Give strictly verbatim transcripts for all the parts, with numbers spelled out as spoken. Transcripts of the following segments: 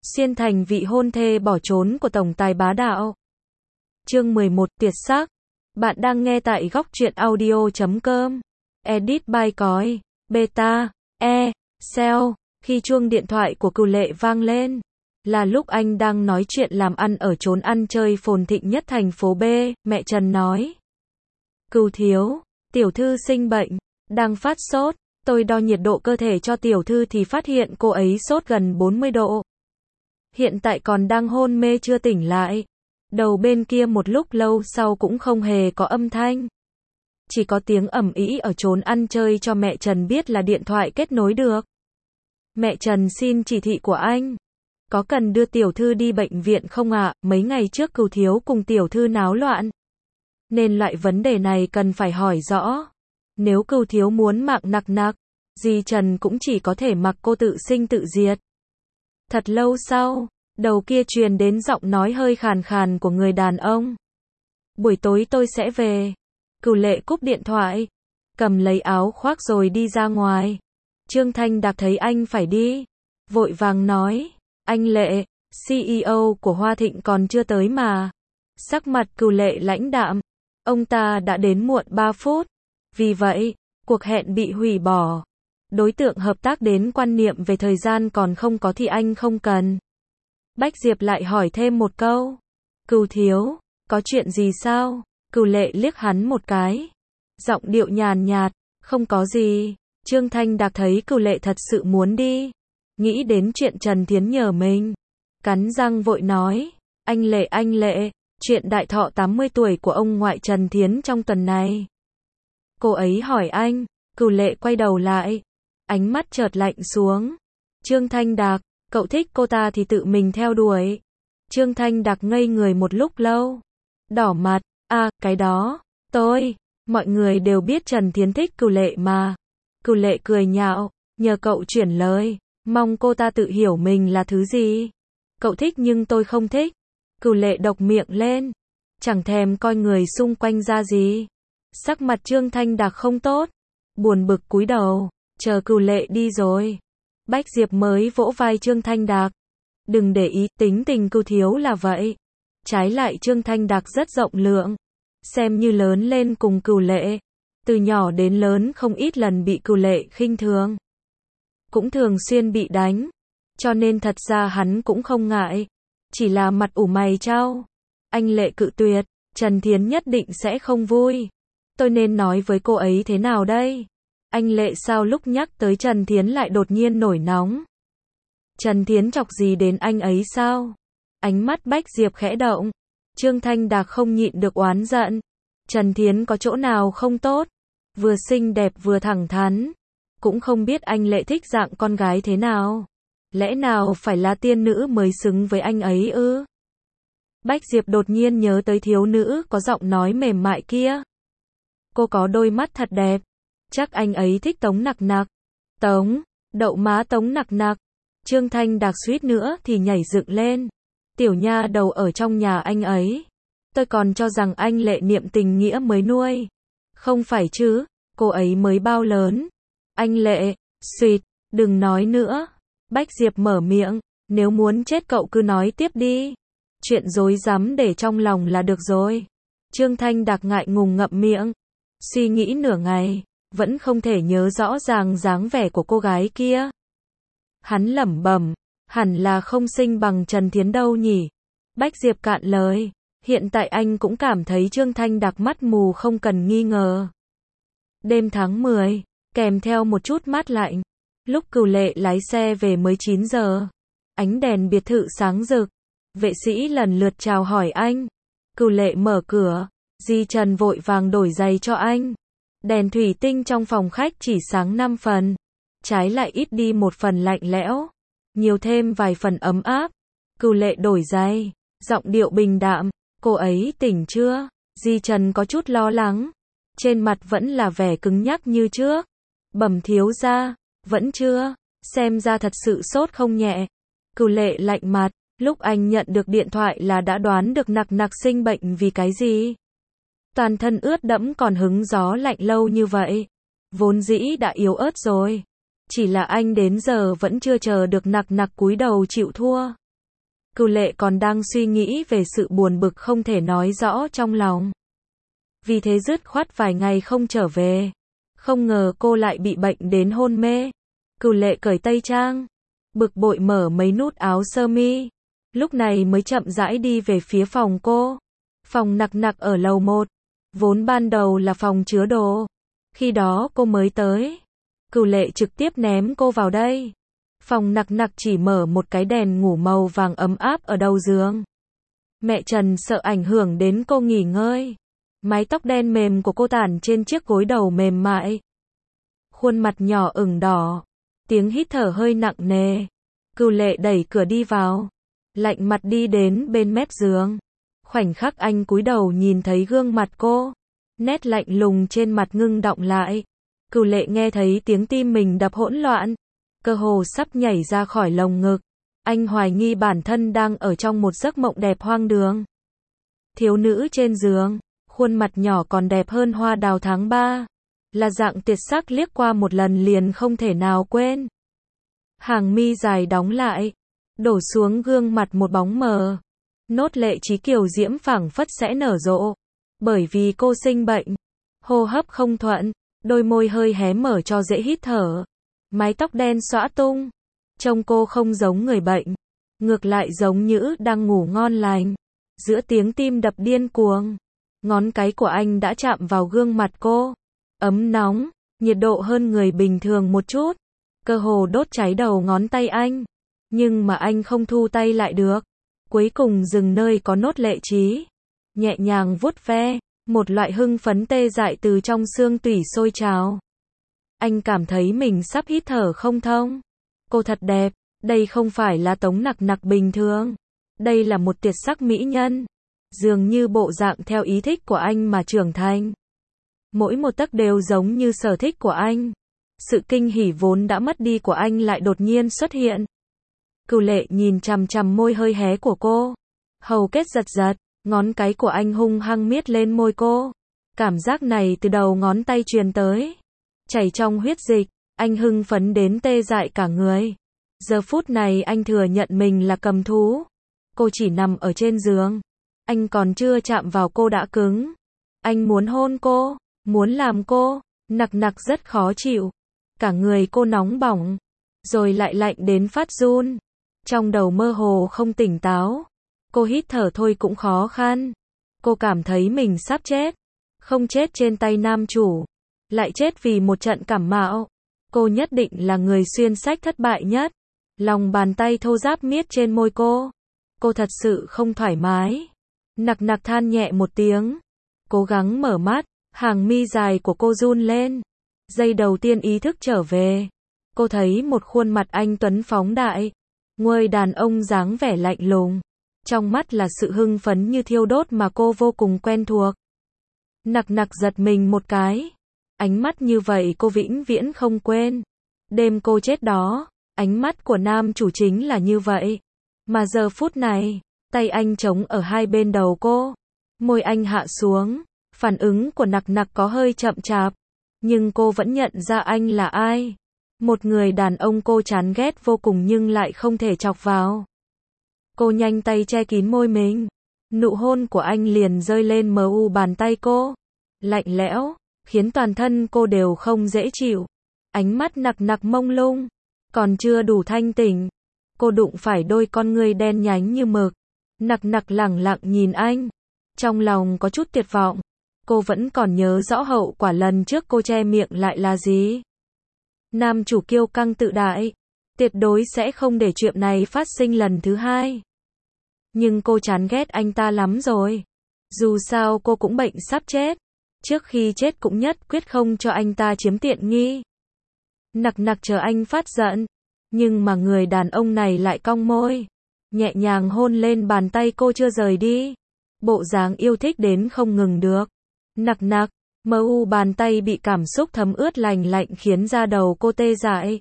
Xuyên thành vị hôn thê bỏ trốn của tổng tài bá đạo. Chương mười một, tuyệt sắc. Bạn đang nghe tại góc truyện audio chấm com. Edit by Cói. Beta. E. Sell. Khi chuông điện thoại của Cửu Lệ vang lên, là lúc anh đang nói chuyện làm ăn ở chốn ăn chơi phồn thịnh nhất thành phố B. Mẹ Trần nói: Cửu thiếu, tiểu thư sinh bệnh, đang phát sốt. Tôi đo nhiệt độ cơ thể cho tiểu thư thì phát hiện cô ấy sốt gần bốn mươi độ. Hiện tại còn đang hôn mê chưa tỉnh lại. Đầu bên kia một lúc lâu sau cũng không hề có âm thanh. Chỉ có tiếng ầm ĩ ở chốn ăn chơi cho mẹ Trần biết là điện thoại kết nối được. Mẹ Trần xin chỉ thị của anh. Có cần đưa tiểu thư đi bệnh viện không ạ? À? Mấy ngày trước Cửu thiếu cùng tiểu thư náo loạn, nên loại vấn đề này cần phải hỏi rõ. Nếu Cửu thiếu muốn mạng nặc nặc, dì Trần cũng chỉ có thể mặc cô tự sinh tự diệt. Thật lâu sau, đầu kia truyền đến giọng nói hơi khàn khàn của người đàn ông. Buổi tối tôi sẽ về. Cửu Lệ cúp điện thoại, cầm lấy áo khoác rồi đi ra ngoài. Trương Thanh Đạc thấy anh phải đi, vội vàng nói: Anh Lệ, xê e ô của Hoa Thịnh còn chưa tới mà. Sắc mặt Cửu Lệ lãnh đạm. Ông ta đã đến muộn ba phút. Vì vậy, cuộc hẹn bị hủy bỏ. Đối tượng hợp tác đến quan niệm về thời gian còn không có thì anh không cần. Bách Diệp lại hỏi thêm một câu: Cửu thiếu, có chuyện gì sao? Cửu Lệ liếc hắn một cái, giọng điệu nhàn nhạt: Không có gì. Trương Thanh Đạc thấy Cửu Lệ thật sự muốn đi, nghĩ đến chuyện Trần Thiến nhờ mình, cắn răng vội nói: Anh Lệ, anh Lệ, chuyện đại thọ tám mươi tuổi của ông ngoại Trần Thiến trong tuần này. Cô ấy hỏi anh. Cửu Lệ quay đầu lại, ánh mắt chợt lạnh xuống. Trương Thanh Đạc, cậu thích cô ta thì tự mình theo đuổi. Trương Thanh Đạc ngây người một lúc lâu, đỏ mặt: À, cái đó, tôi, mọi người đều biết Trần Thiến thích Cửu Lệ mà. Cửu Lệ cười nhạo: Nhờ cậu chuyển lời, mong cô ta tự hiểu mình là thứ gì. Cậu thích nhưng tôi không thích. Cửu Lệ độc miệng lên, chẳng thèm coi người xung quanh ra gì. Sắc mặt Trương Thanh Đạc không tốt, buồn bực cúi đầu, chờ Cửu Lệ đi rồi, Bách Diệp mới vỗ vai Trương Thanh Đạc: Đừng để ý, tính tình Cửu thiếu là vậy. Trái lại Trương Thanh Đạc rất rộng lượng, xem như lớn lên cùng Cửu Lệ, từ nhỏ đến lớn không ít lần bị Cửu Lệ khinh thường, cũng thường xuyên bị đánh, cho nên thật ra hắn cũng không ngại, chỉ là mặt ủ mày chau. Anh Lệ cự tuyệt, Trần Thiến nhất định sẽ không vui. Tôi nên nói với cô ấy thế nào đây? Anh Lệ sao lúc nhắc tới Trần Thiến lại đột nhiên nổi nóng? Trần Thiến chọc gì đến anh ấy sao? Ánh mắt Bách Diệp khẽ động. Trương Thanh Đạc không nhịn được oán giận. Trần Thiến có chỗ nào không tốt? Vừa xinh đẹp vừa thẳng thắn. Cũng không biết anh Lệ thích dạng con gái thế nào. Lẽ nào phải là tiên nữ mới xứng với anh ấy ư? Bách Diệp đột nhiên nhớ tới thiếu nữ có giọng nói mềm mại kia. Cô có đôi mắt thật đẹp. Chắc anh ấy thích Tống Nặc Nặc. Tống, đậu má Tống Nặc Nặc. Trương Thanh Đạc suýt nữa thì nhảy dựng lên. Tiểu nha đầu ở trong nhà anh ấy. Tôi còn cho rằng anh Lệ niệm tình nghĩa mới nuôi. Không phải chứ, cô ấy mới bao lớn. Anh Lệ, suýt, đừng nói nữa. Bách Diệp mở miệng, nếu muốn chết cậu cứ nói tiếp đi. Chuyện rối rắm để trong lòng là được rồi. Trương Thanh Đạc ngại ngùng ngậm miệng, suy nghĩ nửa ngày, vẫn không thể nhớ rõ ràng dáng vẻ của cô gái kia. Hắn lẩm bẩm, hẳn là không xinh bằng Trần Thiến đâu nhỉ. Bách Diệp cạn lời, hiện tại anh cũng cảm thấy Trương Thanh Đạc mắt mù không cần nghi ngờ. Đêm tháng mười, kèm theo một chút mát lạnh, lúc Cửu Lệ lái xe về mới chín giờ. Ánh đèn biệt thự sáng rực, vệ sĩ lần lượt chào hỏi anh. Cửu Lệ mở cửa, dì Trần vội vàng đổi giày cho anh. Đèn thủy tinh trong phòng khách chỉ sáng năm phần, trái lại ít đi một phần lạnh lẽo, nhiều thêm vài phần ấm áp. Cửu Lệ đổi giày, giọng điệu bình đạm: Cô ấy tỉnh chưa? Dì Trần có chút lo lắng, trên mặt vẫn là vẻ cứng nhắc như trước. Bẩm thiếu gia, vẫn chưa, xem ra thật sự sốt không nhẹ. Cửu Lệ lạnh mặt, lúc anh nhận được điện thoại là đã đoán được Nặc Nặc sinh bệnh vì cái gì. Toàn thân ướt đẫm còn hứng gió lạnh lâu như vậy, vốn dĩ đã yếu ớt rồi. Chỉ là anh đến giờ vẫn chưa chờ được Nặc Nặc cúi đầu chịu thua. Cửu Lệ còn đang suy nghĩ về sự buồn bực không thể nói rõ trong lòng. Vì thế dứt khoát vài ngày không trở về. Không ngờ cô lại bị bệnh đến hôn mê. Cửu Lệ cởi tây trang, bực bội mở mấy nút áo sơ mi. Lúc này mới chậm rãi đi về phía phòng cô. Phòng Nặc Nặc ở lầu một. Vốn ban đầu là phòng chứa đồ. Khi đó cô mới tới. Cửu Lệ trực tiếp ném cô vào đây. Phòng Nặc Nặc chỉ mở một cái đèn ngủ màu vàng ấm áp ở đầu giường. Mẹ Trần sợ ảnh hưởng đến cô nghỉ ngơi. Mái tóc đen mềm của cô tản trên chiếc gối đầu mềm mại. Khuôn mặt nhỏ ửng đỏ. Tiếng hít thở hơi nặng nề. Cửu Lệ đẩy cửa đi vào. Lạnh mặt đi đến bên mép giường. Khoảnh khắc anh cúi đầu nhìn thấy gương mặt cô. Nét lạnh lùng trên mặt ngưng đọng lại. Cửu Lệ nghe thấy tiếng tim mình đập hỗn loạn. Cơ hồ sắp nhảy ra khỏi lồng ngực. Anh hoài nghi bản thân đang ở trong một giấc mộng đẹp hoang đường. Thiếu nữ trên giường, khuôn mặt nhỏ còn đẹp hơn hoa đào tháng ba. Là dạng tuyệt sắc liếc qua một lần liền không thể nào quên. Hàng mi dài đóng lại, đổ xuống gương mặt một bóng mờ. Nốt lệ trí kiều diễm phảng phất sẽ nở rộ. Bởi vì cô sinh bệnh, hô hấp không thuận, đôi môi hơi hé mở cho dễ hít thở. Mái tóc đen xõa tung, trông cô không giống người bệnh, ngược lại giống như đang ngủ ngon lành. Giữa tiếng tim đập điên cuồng, ngón cái của anh đã chạm vào gương mặt cô. Ấm nóng, nhiệt độ hơn người bình thường một chút, cơ hồ đốt cháy đầu ngón tay anh. Nhưng mà anh không thu tay lại được. Cuối cùng dừng nơi có nốt lệ trí. Nhẹ nhàng vuốt ve, một loại hưng phấn tê dại từ trong xương tủy sôi trào. Anh cảm thấy mình sắp hít thở không thông. Cô thật đẹp, đây không phải là Tống Nặc Nặc bình thường. Đây là một tuyệt sắc mỹ nhân. Dường như bộ dạng theo ý thích của anh mà trưởng thành. Mỗi một tấc đều giống như sở thích của anh. Sự kinh hỉ vốn đã mất đi của anh lại đột nhiên xuất hiện. Cửu Lệ nhìn chằm chằm môi hơi hé của cô. Hầu kết giật giật, ngón cái của anh hung hăng miết lên môi cô. Cảm giác này từ đầu ngón tay truyền tới. Chảy trong huyết dịch, anh hưng phấn đến tê dại cả người. Giờ phút này anh thừa nhận mình là cầm thú. Cô chỉ nằm ở trên giường. Anh còn chưa chạm vào cô đã cứng. Anh muốn hôn cô, muốn làm cô. Nặc Nặc rất khó chịu. Cả người cô nóng bỏng, rồi lại lạnh đến phát run. Trong đầu mơ hồ không tỉnh táo. Cô hít thở thôi cũng khó khăn. Cô cảm thấy mình sắp chết. Không chết trên tay nam chủ, lại chết vì một trận cảm mạo. Cô nhất định là người xuyên sách thất bại nhất. Lòng bàn tay thô ráp miết trên môi cô. Cô thật sự không thoải mái. Nặc Nặc than nhẹ một tiếng. Cố gắng mở mắt. Hàng mi dài của cô run lên. Giây đầu tiên ý thức trở về. Cô thấy một khuôn mặt anh tuấn phóng đại. Người đàn ông dáng vẻ lạnh lùng. Trong mắt là sự hưng phấn như thiêu đốt mà cô vô cùng quen thuộc. Nặc Nặc giật mình một cái. Ánh mắt như vậy cô vĩnh viễn không quên. Đêm cô chết đó, ánh mắt của nam chủ chính là như vậy. Mà giờ phút này, tay anh chống ở hai bên đầu cô. Môi anh hạ xuống. Phản ứng của Nặc Nặc có hơi chậm chạp. Nhưng cô vẫn nhận ra anh là ai. Một người đàn ông cô chán ghét vô cùng nhưng lại không thể chọc vào. Cô nhanh tay che kín môi mình. Nụ hôn của anh liền rơi lên mờ u bàn tay cô. Lạnh lẽo, khiến toàn thân cô đều không dễ chịu. Ánh mắt Nặc Nặc mông lung, còn chưa đủ thanh tỉnh. Cô đụng phải đôi con ngươi đen nhánh như mực. Nặc Nặc lẳng lặng nhìn anh. Trong lòng có chút tuyệt vọng. Cô vẫn còn nhớ rõ hậu quả lần trước cô che miệng lại là gì. Nam chủ kiêu căng tự đại. Tuyệt đối sẽ không để chuyện này phát sinh lần thứ hai. Nhưng cô chán ghét anh ta lắm rồi. Dù sao cô cũng bệnh sắp chết. Trước khi chết cũng nhất quyết không cho anh ta chiếm tiện nghi. Nặc Nặc chờ anh phát giận. Nhưng mà người đàn ông này lại cong môi. Nhẹ nhàng hôn lên bàn tay cô chưa rời đi. Bộ dáng yêu thích đến không ngừng được. Nặc Nặc, mờ u bàn tay bị cảm xúc thấm ướt lành lạnh khiến da đầu cô tê dại.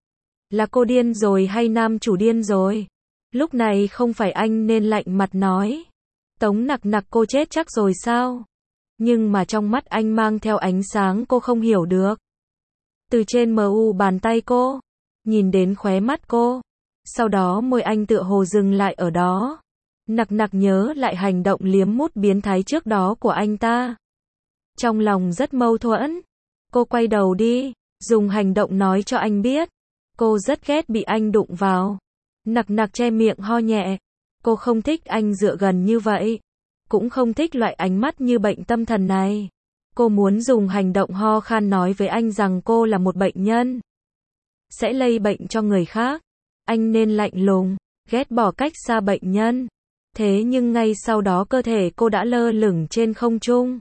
Là cô điên rồi hay nam chủ điên rồi? Lúc này không phải anh nên lạnh mặt nói. Tống Nặc Nặc cô chết chắc rồi sao? Nhưng mà trong mắt anh mang theo ánh sáng cô không hiểu được. Từ trên mờ u bàn tay cô, nhìn đến khóe mắt cô, Sau đó môi anh tựa hồ dừng lại ở đó. Nặc nặc nhớ lại hành động liếm mút biến thái trước đó của anh ta. Trong lòng rất mâu thuẫn. Cô quay đầu đi, dùng hành động nói cho anh biết. Cô rất ghét bị anh đụng vào. Nặc nặc che miệng ho nhẹ. Cô không thích anh dựa gần như vậy. Cũng không thích loại ánh mắt như bệnh tâm thần này. Cô muốn dùng hành động ho khan nói với anh rằng cô là một bệnh nhân. Sẽ lây bệnh cho người khác. Anh nên lạnh lùng, ghét bỏ cách xa bệnh nhân. Thế nhưng ngay sau đó cơ thể cô đã lơ lửng trên không trung.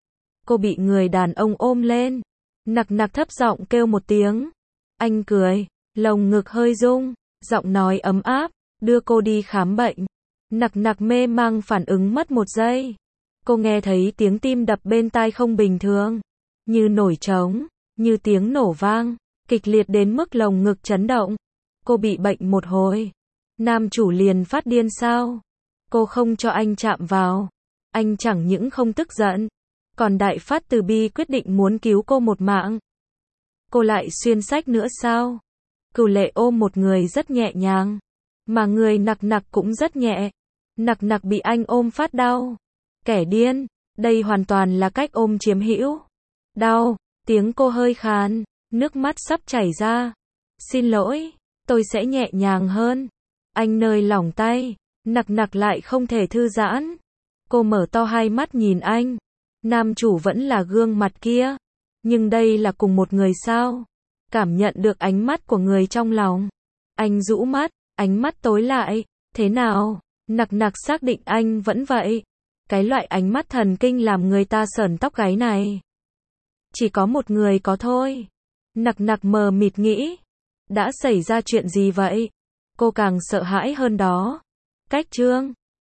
Cô bị người đàn ông ôm lên. Nặc nặc thấp giọng kêu một tiếng. Anh cười, lồng ngực hơi rung, giọng nói ấm áp, đưa cô đi khám bệnh. Nặc nặc mê mang phản ứng mất một giây. Cô nghe thấy tiếng tim đập bên tai không bình thường. Như nổi trống, như tiếng nổ vang, kịch liệt đến mức lồng ngực chấn động. Cô bị bệnh một hồi. Nam chủ liền phát điên sao? Cô không cho anh chạm vào. Anh chẳng những không tức giận, còn đại phát từ bi quyết định muốn cứu cô một mạng. Cô lại xuyên sách nữa sao? Cửu Lệ ôm một người rất nhẹ nhàng, mà người nặc nặc cũng rất nhẹ. Nặc nặc bị anh ôm phát đau. Kẻ điên, đây hoàn toàn là cách ôm chiếm hữu. Đau, tiếng cô hơi khàn, nước mắt sắp chảy ra. Xin lỗi, tôi sẽ nhẹ nhàng hơn. Anh nới lỏng tay, nặc nặc lại không thể thư giãn. Cô mở to hai mắt nhìn anh. Nam chủ vẫn là gương mặt kia. Nhưng đây là cùng một người sao? Cảm nhận được ánh mắt của người trong lòng. Anh rũ mắt, ánh mắt tối lại. Thế nào? Nặc nặc xác định anh vẫn vậy. Cái loại ánh mắt thần kinh làm người ta sởn tóc gáy này. Chỉ có một người có thôi. Nặc nặc mờ mịt nghĩ. Đã xảy ra chuyện gì vậy? Cô càng sợ hãi hơn đó. Cách chương